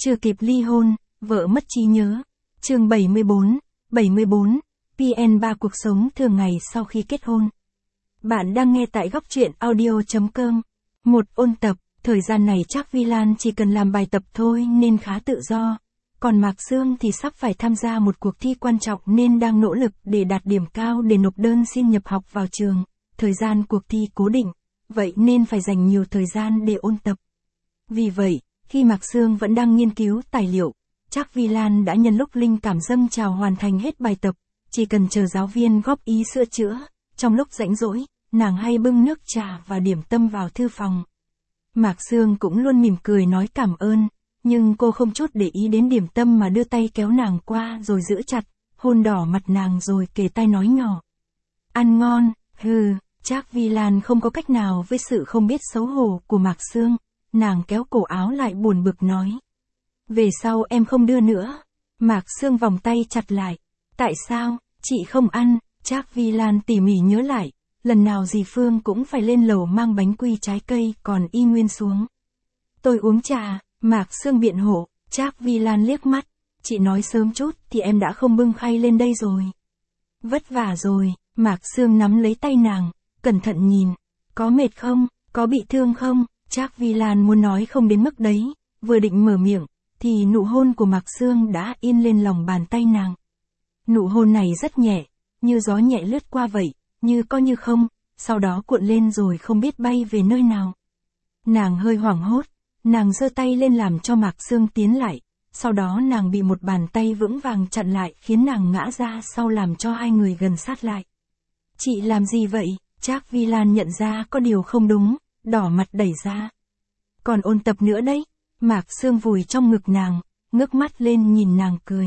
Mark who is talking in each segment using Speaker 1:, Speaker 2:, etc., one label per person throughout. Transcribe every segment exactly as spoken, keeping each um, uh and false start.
Speaker 1: Chưa kịp ly hôn, vợ mất trí nhớ. Chương bảy mươi bốn, bảy mươi bốn, pê en ba cuộc sống thường ngày sau khi kết hôn. Bạn đang nghe tại góc truyện audio chấm com. Một ôn tập, thời gian này chắc Vi Lan chỉ cần làm bài tập thôi nên khá tự do. Còn Mạc Sương thì sắp phải tham gia một cuộc thi quan trọng nên đang nỗ lực để đạt điểm cao để nộp đơn xin nhập học vào trường. Thời gian cuộc thi cố định, vậy nên phải dành nhiều thời gian để ôn tập. Vì vậy, khi Mạc Sương vẫn đang nghiên cứu tài liệu, chắc Vi Lan đã nhân lúc linh cảm dâng trào hoàn thành hết bài tập, chỉ cần chờ giáo viên góp ý sửa chữa. Trong lúc rảnh rỗi, nàng hay bưng nước trà và điểm tâm vào thư phòng. Mạc Sương cũng luôn mỉm cười nói cảm ơn, nhưng cô không chút để ý đến điểm tâm mà đưa tay kéo nàng qua rồi giữ chặt, hôn đỏ mặt nàng rồi kề tai nói nhỏ. Ăn ngon, hừ, chắc Vi Lan không có cách nào với sự không biết xấu hổ của Mạc Sương, nàng kéo cổ áo lại buồn bực nói. Về sau em không đưa nữa. Mạc Sương vòng tay chặt lại. Tại sao, chị không ăn? Chắc Vi Lan tỉ mỉ nhớ lại, lần nào dì Phương cũng phải lên lầu mang bánh quy trái cây còn y nguyên xuống. Tôi uống trà, Mạc Sương biện hộ. Chắc Vi Lan liếc mắt, chị nói sớm chút thì em đã không bưng khay lên đây rồi. Vất vả rồi, Mạc Sương nắm lấy tay nàng, cẩn thận nhìn. Có mệt không, có bị thương không? Chắc Vi Lan muốn nói không đến mức đấy, vừa định mở miệng, thì nụ hôn của Mạc Sương đã in lên lòng bàn tay nàng. Nụ hôn này rất nhẹ, như gió nhẹ lướt qua vậy, như có như không, sau đó cuộn lên rồi không biết bay về nơi nào. Nàng hơi hoảng hốt, nàng giơ tay lên làm cho Mạc Sương tiến lại, sau đó nàng bị một bàn tay vững vàng chặn lại khiến nàng ngã ra sau làm cho hai người gần sát lại. Chị làm gì vậy? Chắc Vi Lan nhận ra có điều không đúng, đỏ mặt đẩy ra. Còn ôn tập nữa đấy. Mạc Sương vùi trong ngực nàng, ngước mắt lên nhìn nàng cười.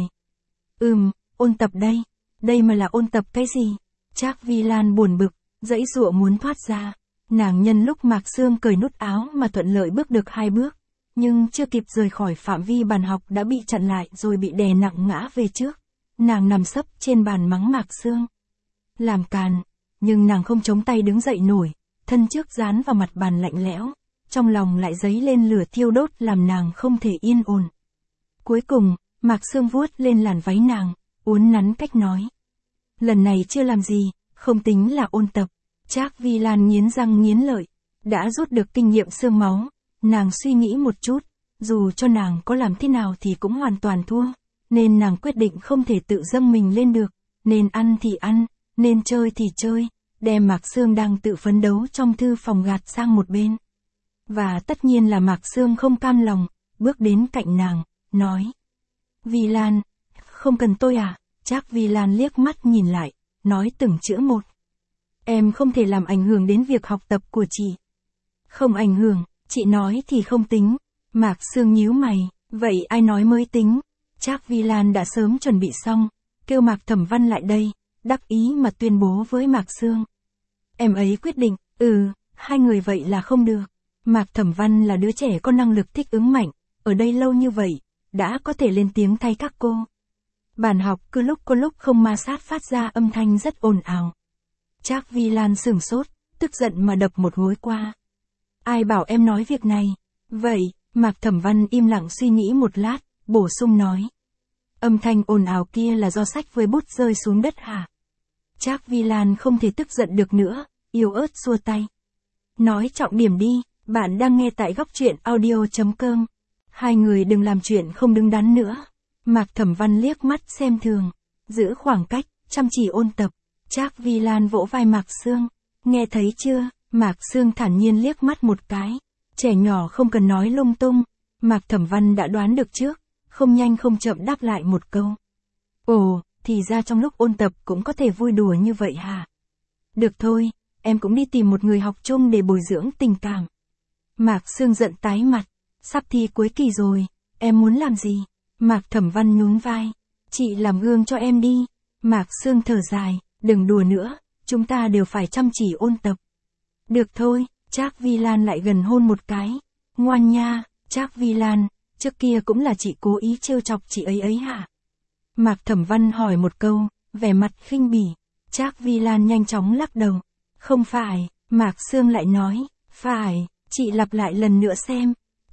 Speaker 1: Ừm, ôn tập đây. Đây mà là ôn tập cái gì? Chắc Vi Lan buồn bực, giãy giụa muốn thoát ra. Nàng nhân lúc Mạc Sương cởi nút áo mà thuận lợi bước được hai bước, nhưng chưa kịp rời khỏi phạm vi bàn học đã bị chặn lại rồi bị đè nặng ngã về trước. Nàng nằm sấp trên bàn mắng Mạc Sương. Làm càn, nhưng nàng không chống tay đứng dậy nổi, thân trước dán vào mặt bàn lạnh lẽo. Trong lòng lại dấy lên lửa thiêu đốt làm nàng không thể yên ổn. Cuối cùng, Mạc Sương vuốt lên làn váy nàng, uốn nắn cách nói. Lần này chưa làm gì, không tính là ôn tập. Chắc Vi Lan nghiến răng nghiến lợi, đã rút được kinh nghiệm xương máu, nàng suy nghĩ một chút, dù cho nàng có làm thế nào thì cũng hoàn toàn thua, nên nàng quyết định không thể tự dâng mình lên được, nên ăn thì ăn, nên chơi thì chơi, đem Mạc Sương đang tự phấn đấu trong thư phòng gạt sang một bên. Và tất nhiên là Mạc Sương không cam lòng, bước đến cạnh nàng, nói. Vi Lan, không cần tôi à? Chắc Vi Lan liếc mắt nhìn lại, nói từng chữ một. Em không thể làm ảnh hưởng đến việc học tập của chị. Không ảnh hưởng, chị nói thì không tính. Mạc Sương nhíu mày, vậy ai nói mới tính? Chắc Vi Lan đã sớm chuẩn bị xong, kêu Mạc Thẩm Văn lại đây, đắc ý mà tuyên bố với Mạc Sương. Em ấy quyết định, ừ, hai người vậy là không được. Mạc Thẩm Văn là đứa trẻ có năng lực thích ứng mạnh, ở đây lâu như vậy, đã có thể lên tiếng thay các cô. Bàn học cứ lúc có lúc không ma sát phát ra âm thanh rất ồn ào. Chắc Vi Lan sửng sốt, tức giận mà đập một gối qua. Ai bảo em nói việc này? Vậy, Mạc Thẩm Văn im lặng suy nghĩ một lát, bổ sung nói. Âm thanh ồn ào kia là do sách với bút rơi xuống đất hả? Chắc Vi Lan không thể tức giận được nữa, yếu ớt xua tay. Nói trọng điểm đi. Bạn đang nghe tại góc truyện audio chấm com. Hai người đừng làm chuyện không đứng đắn nữa. Mạc Thẩm Văn liếc mắt xem thường, giữ khoảng cách, chăm chỉ ôn tập. Chắc Vi Lan vỗ vai Mạc Sương. Nghe thấy chưa? Mạc Sương thản nhiên liếc mắt một cái. Trẻ nhỏ không cần nói lung tung. Mạc Thẩm Văn đã đoán được trước, không nhanh không chậm đáp lại một câu. Ồ, thì ra trong lúc ôn tập cũng có thể vui đùa như vậy hả? Được thôi, em cũng đi tìm một người học chung để bồi dưỡng tình cảm. Mạc Sương giận tái mặt, sắp thi cuối kỳ rồi, em muốn làm gì? Mạc Thẩm Văn nhún vai, chị làm gương cho em đi. Mạc Sương thở dài, đừng đùa nữa, chúng ta đều phải chăm chỉ ôn tập. Được thôi, Trác Vi Lan lại gần hôn một cái. Ngoan nha, Trác Vi Lan, trước kia cũng là chị cố ý trêu chọc chị ấy ấy hả? Mạc Thẩm Văn hỏi một câu, vẻ mặt khinh bỉ. Trác Vi Lan nhanh chóng lắc đầu. Không phải, Mạc Sương lại nói, phải. Chị lặp lại lần nữa xem.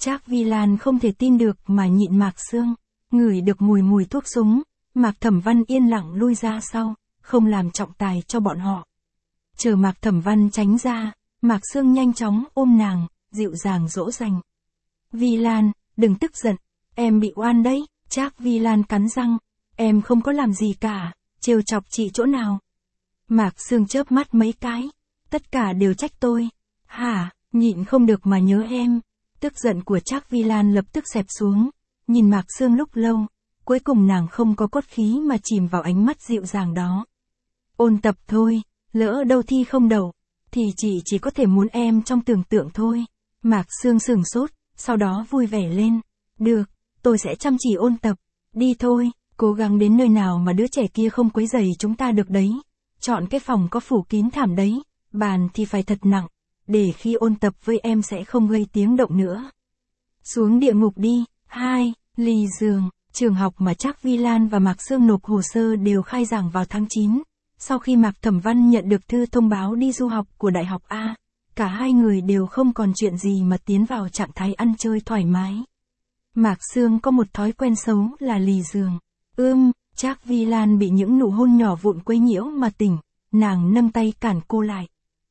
Speaker 1: Trác Vi Lan không thể tin được mà nhịn Mạc Sương, ngửi được mùi mùi thuốc súng, Mạc Thẩm Văn yên lặng lui ra sau, không làm trọng tài cho bọn họ. Chờ Mạc Thẩm Văn tránh ra, Mạc Sương nhanh chóng ôm nàng, dịu dàng dỗ dành. Vi Lan, đừng tức giận, em bị oan đấy. Trác Vi Lan cắn răng, em không có làm gì cả, trêu chọc chị chỗ nào. Mạc Sương chớp mắt mấy cái, tất cả đều trách tôi. Hả, nhịn không được mà nhớ em. Tức giận của Trác Vi Lan lập tức xẹp xuống, nhìn Mạc Sương lúc lâu, cuối cùng nàng không có cốt khí mà chìm vào ánh mắt dịu dàng đó. Ôn tập thôi, lỡ đâu thi không đậu, thì chị chỉ có thể muốn em trong tưởng tượng thôi. Mạc Sương sửng sốt, sau đó vui vẻ lên. Được, tôi sẽ chăm chỉ ôn tập. Đi thôi, cố gắng đến nơi nào mà đứa trẻ kia không quấy rầy chúng ta được đấy. Chọn cái phòng có phủ kín thảm đấy, bàn thì phải thật nặng, để khi ôn tập với em sẽ không gây tiếng động nữa. Xuống địa ngục đi. Hai, Ly giường, trường học mà Trác Vi Lan và Mạc Sương nộp hồ sơ đều khai giảng vào tháng chín. Sau khi Mạc Thẩm Văn nhận được thư thông báo đi du học của Đại học A, cả hai người đều không còn chuyện gì mà tiến vào trạng thái ăn chơi thoải mái. Mạc Sương có một thói quen xấu là lì giường. Ưm, Trác Vi Lan bị những nụ hôn nhỏ vụn quấy nhiễu mà tỉnh, nàng nâng tay cản cô lại.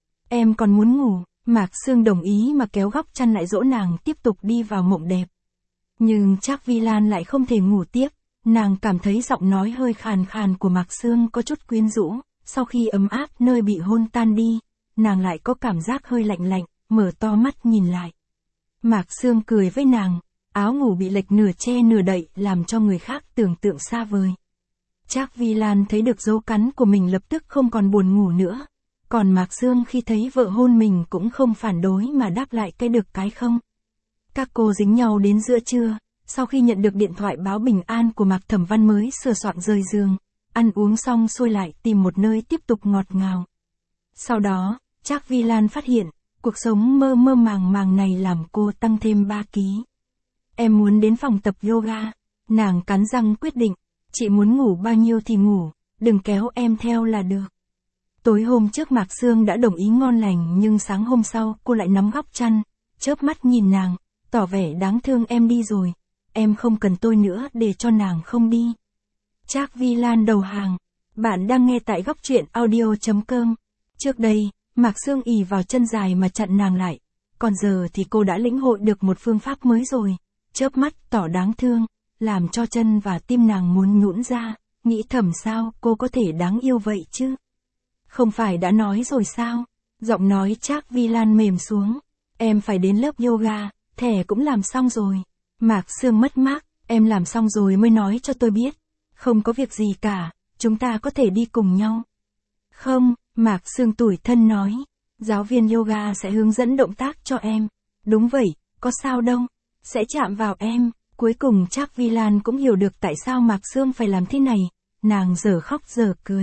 Speaker 1: Em còn muốn ngủ. Mạc Sương đồng ý mà kéo góc chăn lại dỗ nàng tiếp tục đi vào mộng đẹp. Nhưng Trác Vi Lan lại không thể ngủ tiếp, nàng cảm thấy giọng nói hơi khàn khàn của Mạc Sương có chút quyến rũ, sau khi ấm áp nơi bị hôn tan đi, nàng lại có cảm giác hơi lạnh lạnh, mở to mắt nhìn lại. Mạc Sương cười với nàng, áo ngủ bị lệch nửa che nửa đậy làm cho người khác tưởng tượng xa vời. Trác Vi Lan thấy được dấu cắn của mình lập tức không còn buồn ngủ nữa. Còn Mạc Sương khi thấy vợ hôn mình cũng không phản đối mà đáp lại cái được cái không. Các cô dính nhau đến giữa trưa, sau khi nhận được điện thoại báo bình an của Mạc Thẩm Văn mới sửa soạn rời giường, ăn uống xong xuôi lại tìm một nơi tiếp tục ngọt ngào. Sau đó, Trác Vi Lan phát hiện, cuộc sống mơ mơ màng màng này làm cô tăng thêm ba ký. Em muốn đến phòng tập yoga, nàng cắn răng quyết định, chị muốn ngủ bao nhiêu thì ngủ, đừng kéo em theo là được. Tối hôm trước Mạc Sương đã đồng ý ngon lành nhưng sáng hôm sau cô lại nắm góc chăn, chớp mắt nhìn nàng, tỏ vẻ đáng thương em đi rồi, em không cần tôi nữa để cho nàng không đi. Trác Vi Lan đầu hàng, bạn đang nghe tại góc truyện audio chấm com. Trước đây, Mạc Sương ì vào chân dài mà chặn nàng lại, còn giờ thì cô đã lĩnh hội được một phương pháp mới rồi, chớp mắt tỏ đáng thương, làm cho chân và tim nàng muốn nhũn ra, nghĩ thầm sao cô có thể đáng yêu vậy chứ. Không phải đã nói rồi sao? Giọng nói Trác Vi Lan mềm xuống. Em phải đến lớp yoga, thẻ cũng làm xong rồi. Mạc Sương mất mát, em làm xong rồi mới nói cho tôi biết. Không có việc gì cả, chúng ta có thể đi cùng nhau. Không, Mạc Sương tủi thân nói. Giáo viên yoga sẽ hướng dẫn động tác cho em. Đúng vậy, có sao đâu. Sẽ chạm vào em. Cuối cùng Trác Vi Lan cũng hiểu được tại sao Mạc Sương phải làm thế này. Nàng dở khóc dở cười.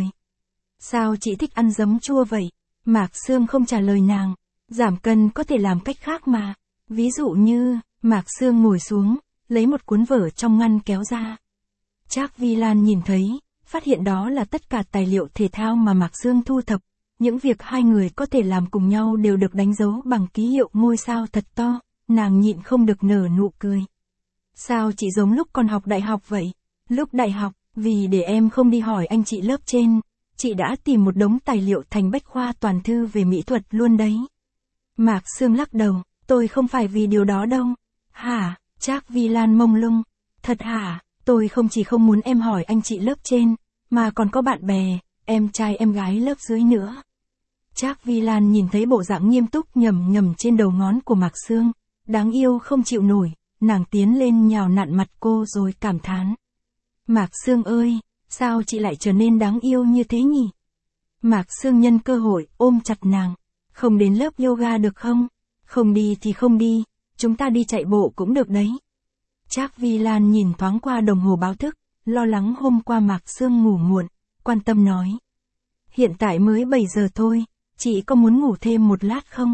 Speaker 1: Sao chị thích ăn giấm chua vậy? Mạc Sương không trả lời nàng. Giảm cân có thể làm cách khác mà. Ví dụ như, Mạc Sương ngồi xuống, lấy một cuốn vở trong ngăn kéo ra. Trác Vi Lan nhìn thấy, phát hiện đó là tất cả tài liệu thể thao mà Mạc Sương thu thập. Những việc hai người có thể làm cùng nhau đều được đánh dấu bằng ký hiệu ngôi sao thật to. Nàng nhịn không được nở nụ cười. Sao chị giống lúc còn học đại học vậy? Lúc đại học, vì để em không đi hỏi anh chị lớp trên, chị đã tìm một đống tài liệu thành bách khoa toàn thư về mỹ thuật luôn đấy. Mạc Sương lắc đầu, tôi không phải vì điều đó đâu. Hả? Trác Vi Lan mông lung. Thật hả? Tôi không chỉ không muốn em hỏi anh chị lớp trên, mà còn có bạn bè, em trai em gái lớp dưới nữa. Trác Vi Lan nhìn thấy bộ dạng nghiêm túc nhầm nhầm trên đầu ngón của Mạc Sương, đáng yêu không chịu nổi, nàng tiến lên nhào nặn mặt cô rồi cảm thán. Mạc Sương ơi, sao chị lại trở nên đáng yêu như thế nhỉ? Mạc Sương nhân cơ hội ôm chặt nàng. Không đến lớp yoga được không? Không đi thì không đi, chúng ta đi chạy bộ cũng được đấy. Trác Vi Lan nhìn thoáng qua đồng hồ báo thức, lo lắng hôm qua Mạc Sương ngủ muộn, quan tâm nói. Hiện tại mới bảy giờ thôi, chị có muốn ngủ thêm một lát không?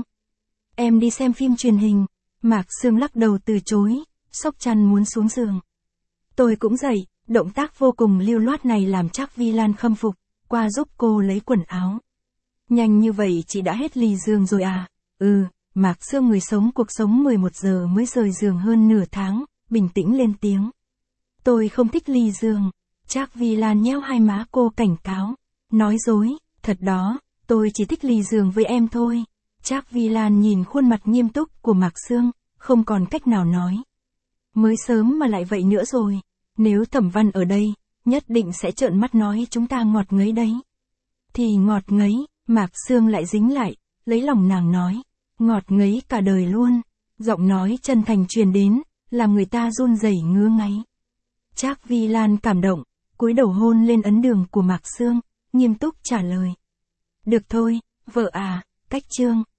Speaker 1: Em đi xem phim truyền hình. Mạc Sương lắc đầu từ chối, xốc chăn muốn xuống giường. Tôi cũng dậy, động tác vô cùng lưu loát này làm Trác Vi Lan khâm phục, qua giúp cô lấy quần áo. Nhanh như vậy chị đã hết lì giường rồi à? Ừ, Mạc Sương người sống cuộc sống mười một giờ mới rời giường hơn nửa tháng, bình tĩnh lên tiếng. Tôi không thích ly giường. Trác Vi Lan nheo hai má cô cảnh cáo. Nói dối, thật đó, tôi chỉ thích ly giường với em thôi. Trác Vi Lan nhìn khuôn mặt nghiêm túc của Mạc Sương, không còn cách nào nói. Mới sớm mà lại vậy nữa rồi. Nếu Thẩm Văn ở đây, nhất định sẽ trợn mắt nói chúng ta ngọt ngấy đấy. Thì ngọt ngấy, Mạc Sương lại dính lại, lấy lòng nàng nói. Ngọt ngấy cả đời luôn. Giọng nói chân thành truyền đến, làm người ta run rẩy ngứa ngáy. Trác Vi Lan cảm động, cúi đầu hôn lên ấn đường của Mạc Sương, nghiêm túc trả lời. Được thôi, vợ à, cách chương.